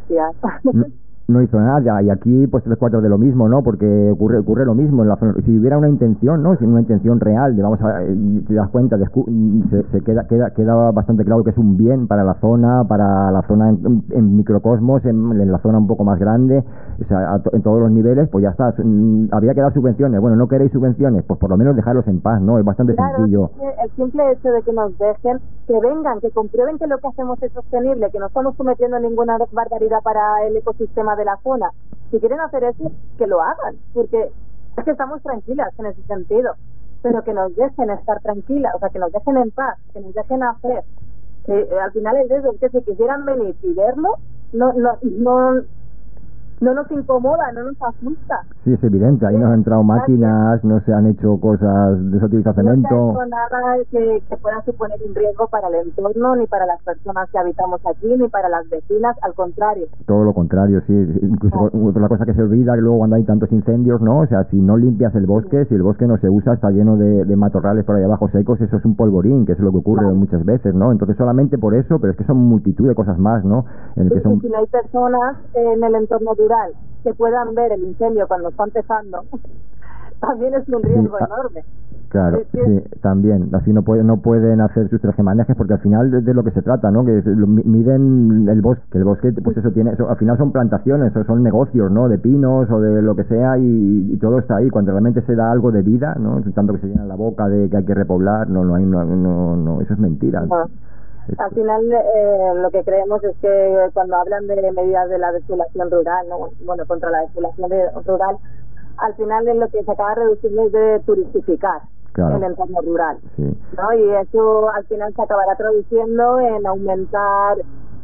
No hizo nada, y aquí pues 3/4 de lo mismo, ¿no? Porque ocurre lo mismo en la zona. Si hubiera una intención, ¿no? Si una intención real, te das cuenta, se queda bastante claro que es un bien para la zona en microcosmos, en la zona un poco más grande, o sea, en todos los niveles, pues ya está. Había que dar subvenciones. Bueno, ¿no queréis subvenciones? Pues por lo menos dejarlos en paz, ¿no? Es bastante sencillo. El simple hecho de que nos dejen, que vengan, que comprueben que lo que hacemos es sostenible, que no estamos cometiendo ninguna barbaridad para el ecosistema de la zona. Si quieren hacer eso, que lo hagan, porque es que estamos tranquilas en ese sentido, pero que nos dejen estar tranquilas, o sea, que nos dejen en paz, que nos dejen hacer. Al final es eso, que si quisieran venir y verlo, no no nos incomoda, no nos asusta. Sí, es evidente, ahí no han entrado máquinas, no se han hecho cosas, no se utiliza cemento. No se ha hecho nada que pueda suponer un riesgo para el entorno, ni para las personas que habitamos aquí, ni para las vecinas, al contrario. Todo lo contrario, sí. Incluso otra cosa que se olvida, que luego cuando hay tantos incendios, ¿no? O sea, si no limpias el bosque, si el bosque no se usa, está lleno de matorrales por ahí abajo secos, eso es un polvorín, que es lo que ocurre muchas veces, ¿no? Entonces solamente por eso, pero es que son multitud de cosas más, ¿no? En el que son... Y si no hay personas en el entorno rural que puedan ver el incendio cuando está empezando, también es un riesgo enorme. Claro, sí, también. Así no pueden hacer sus tejemanejes, porque al final de lo que se trata, ¿no? Que miden el bosque, que el bosque, pues eso tiene, al final son plantaciones, o son negocios, ¿no? De pinos o de lo que sea, y todo está ahí. Cuando realmente se da algo de vida, ¿no? Tanto que se llena la boca de que hay que repoblar, no, eso es mentira. Al final lo que creemos es que cuando hablan de medidas de la despoblación rural, ¿no? Bueno, contra la despoblación rural, al final es lo que se acaba reduciendo es de turistificar el entorno rural, ¿no? Y eso al final se acabará traduciendo en aumentar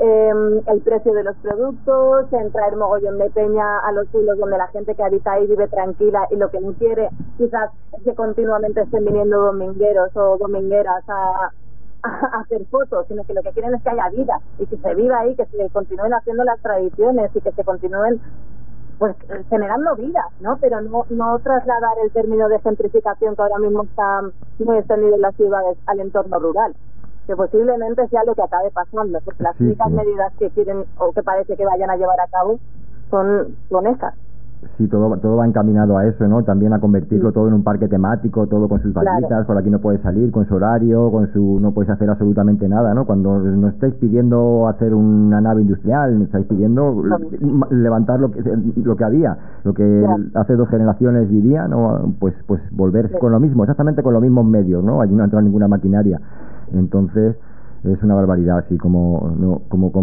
el precio de los productos, en traer mogollón de peña a los pueblos donde la gente que habita ahí vive tranquila, y lo que no quiere quizás es que continuamente estén viniendo domingueros o domingueras a hacer fotos, sino que lo que quieren es que haya vida y que se viva ahí, que se continúen haciendo las tradiciones y que se continúen pues generando vida, ¿no? Pero no trasladar el término de gentrificación que ahora mismo está muy extendido en las ciudades al entorno rural, que posiblemente sea lo que acabe pasando, porque las únicas medidas que quieren o que parece que vayan a llevar a cabo son esas. Sí, todo va encaminado a eso, ¿no? También a convertirlo todo en un parque temático, todo con sus vallitas, por aquí no puedes salir, con su horario, no puedes hacer absolutamente nada, ¿no? Cuando no estáis pidiendo hacer una nave industrial, estáis pidiendo levantar lo que había, lo que hace 2 generaciones vivía, ¿no? Pues volver con lo mismo, exactamente con los mismos medios, ¿no? Allí no ha entrado ninguna maquinaria. Entonces es una barbaridad, así como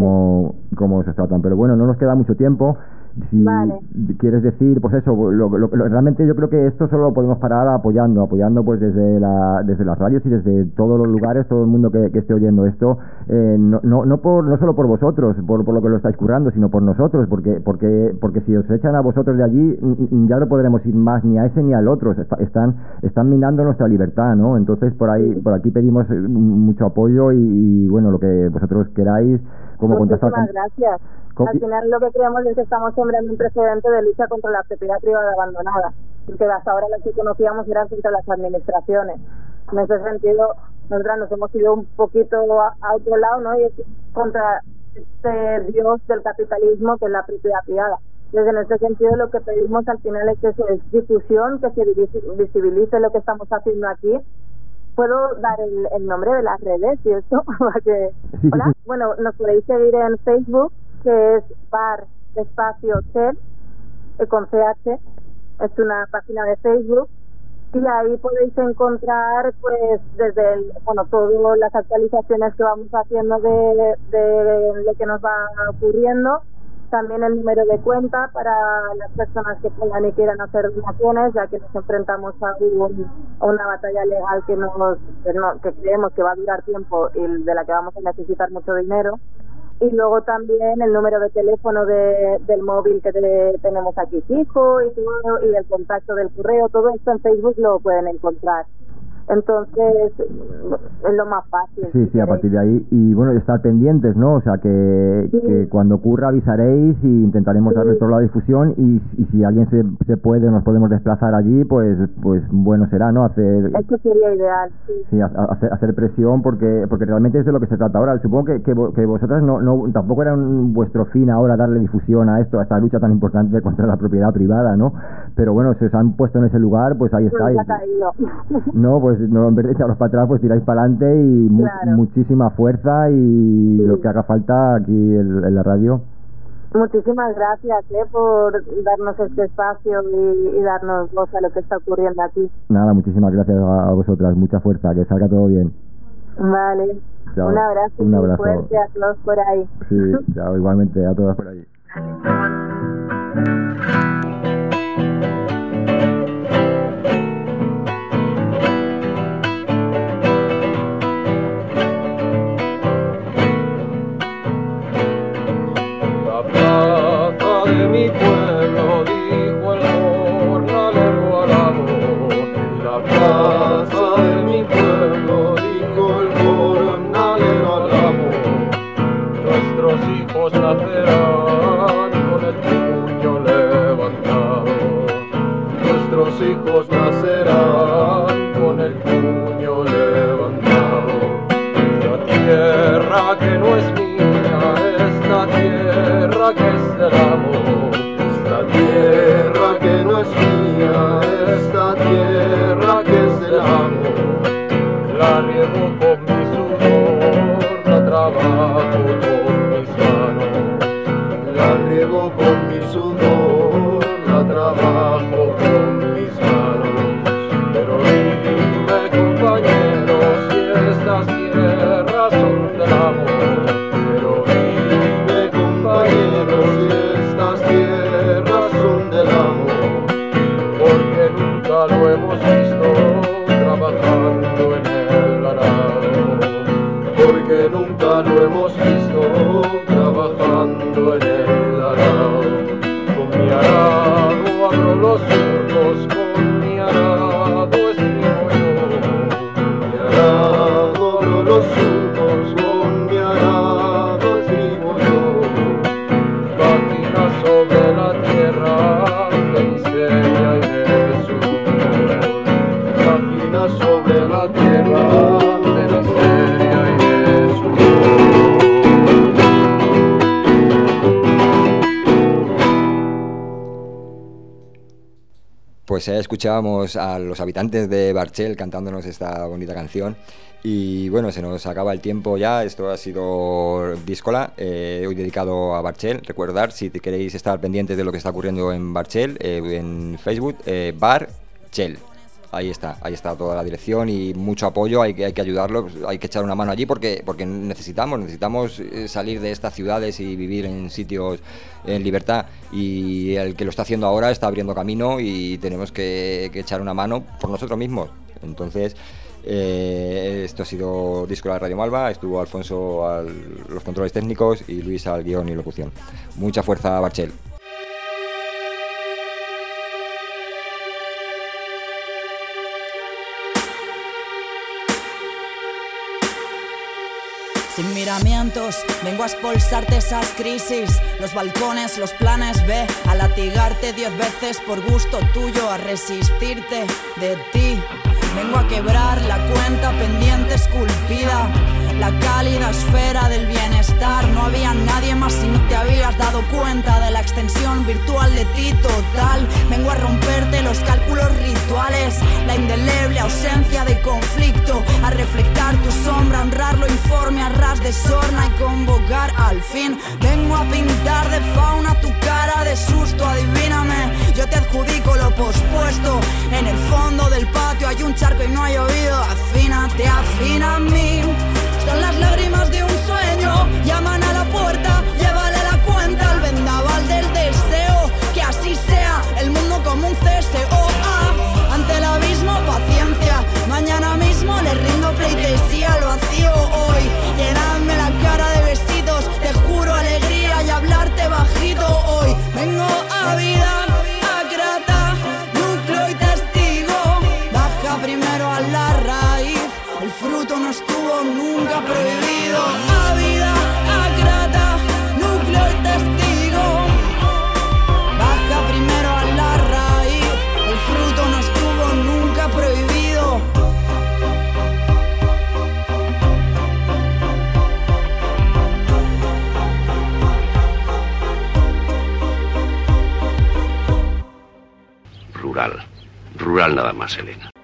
se tratan. Pero bueno, no nos queda mucho tiempo. Si quieres decir, pues eso, realmente yo creo que esto solo lo podemos parar apoyando pues desde las radios y desde todos los lugares, todo el mundo que esté oyendo esto, no solo por vosotros, por lo que lo estáis currando, sino por nosotros, porque si os echan a vosotros de allí, ya no podremos ir más ni a ese ni al otro, están minando nuestra libertad, ¿no? Entonces por aquí pedimos mucho apoyo y bueno, lo que vosotros queráis, como contactar con... Gracias. Al final lo que creemos es que estamos sembrando un precedente de lucha contra la propiedad privada abandonada, porque hasta ahora las que conocíamos eran contra las administraciones. En ese sentido, nosotras nos hemos ido un poquito a otro lado, ¿no? Y es contra este dios del capitalismo, que es la propiedad privada. Entonces, en este sentido, lo que pedimos al final es eso, es difusión, que se visibilice lo que estamos haciendo aquí. ¿Puedo dar el nombre de las redes y esto? Hola. Bueno, nos podéis seguir en Facebook, que es Bar Espacio Tel, con CH, es una página de Facebook, y ahí podéis encontrar pues desde todas las actualizaciones que vamos haciendo de lo que nos va ocurriendo, también el número de cuenta para las personas que puedan y quieran hacer donaciones, ya que nos enfrentamos a una batalla legal que creemos que va a durar tiempo y de la que vamos a necesitar mucho dinero. Y luego también el número de teléfono del móvil que tenemos aquí fijo y el contacto del correo, todo esto en Facebook lo pueden encontrar. Entonces es lo más fácil. Sí, a partir de ahí. Y bueno, estar pendientes, ¿no? O sea, que cuando ocurra avisaréis y intentaremos darle toda la difusión y si alguien se puede, nos podemos desplazar allí, pues bueno será, ¿no? Esto sería ideal, sí. Sí, hacer presión porque realmente es de lo que se trata ahora. Supongo que vosotras no tampoco era vuestro fin ahora darle difusión a esta lucha tan importante contra la propiedad privada, ¿no? Pero bueno, si os han puesto en ese lugar, pues ahí estáis. No, pues no, en vez de echaros para atrás, pues tiráis para adelante y muchísima fuerza y lo que haga falta aquí en la radio. Muchísimas gracias por darnos este espacio y darnos voz a lo que está ocurriendo aquí. Nada, muchísimas gracias a vosotras, mucha fuerza, que salga todo bien. Vale, chao. Un abrazo muy fuerte a todos por ahí. Sí, chao, igualmente a todas por ahí. Mi pueblo nacerán con el puño levantado. Nuestros hijos nacerán con el puño levantado. Esta tierra que no es mía, esta tierra que es del amor. Esta tierra que no es mía, esta tierra que es del amor. La riego con mi sudor, la trabajo con mis manos. La riego con mi sudor, la trabajo con mis manos. Pero dime, compañeros, si estas tierras son del amor. Pero dime, compañeros, si estas tierras son del amor. Porque nunca lo hemos visto trabajando en el arado. Porque nunca lo hemos visto trabajando en el arado. Con mi arado abro los surcos, con mi arado escribo yo. Con mi arado abro los surcos, con mi arado escribo yo. Páginas sobre la tierra de miseria y de sudor. Páginas sobre la tierra de miseria y de sudor. Pues escuchábamos a los habitantes de Barchel cantándonos esta bonita canción. Y bueno, se nos acaba el tiempo ya. Esto ha sido Díscola, hoy dedicado a Barchel. Recordad, si queréis estar pendientes de lo que está ocurriendo en Barchel, en Facebook, Barchel. Ahí está toda la dirección y mucho apoyo, hay que ayudarlo, hay que echar una mano allí porque necesitamos salir de estas ciudades y vivir en sitios en libertad, y el que lo está haciendo ahora está abriendo camino y tenemos que echar una mano por nosotros mismos. Entonces, esto ha sido Díscola de Radio Malva, estuvo Alfonso a los controles técnicos y Luis al guión y locución. Mucha fuerza, Barchel. Sin miramientos, vengo a expulsarte esas crisis. Los balcones, los planes B, a latigarte 10 veces por gusto tuyo, a resistirte de ti. Vengo a quebrar la cuenta pendiente esculpida, la cálida esfera del bienestar. No había nadie más si no te habías dado cuenta de la extensión virtual de ti total. Vengo a romperte los cálculos rituales, la indeleble ausencia de conflicto, a reflectar tu sombra, honrar lo informe a ras de sorna y convocar al fin. Vengo a pintar de fauna tu cara de susto, adivíname, yo te adjudico lo pospuesto. En el fondo del patio hay un charco y no ha llovido, afínate, afina a mí. Son las lágrimas de un sueño, llaman a la puerta, llévale la cuenta al vendaval del deseo. Que así sea, el mundo como un CSOA. Ante el abismo, paciencia, mañana mismo le rindo pleitesía al vacío hoy. Llenadme la cara de besitos, te juro alegría y hablarte bajito hoy. Vengo a vida, acrata, núcleo y testigo. Baja primero a la raíz, el fruto no estuvo nunca prohibido. A vida, acrata, núcleo y testigo. Baja primero a la raíz, el fruto no estuvo nunca prohibido. Rural nada más, Elena.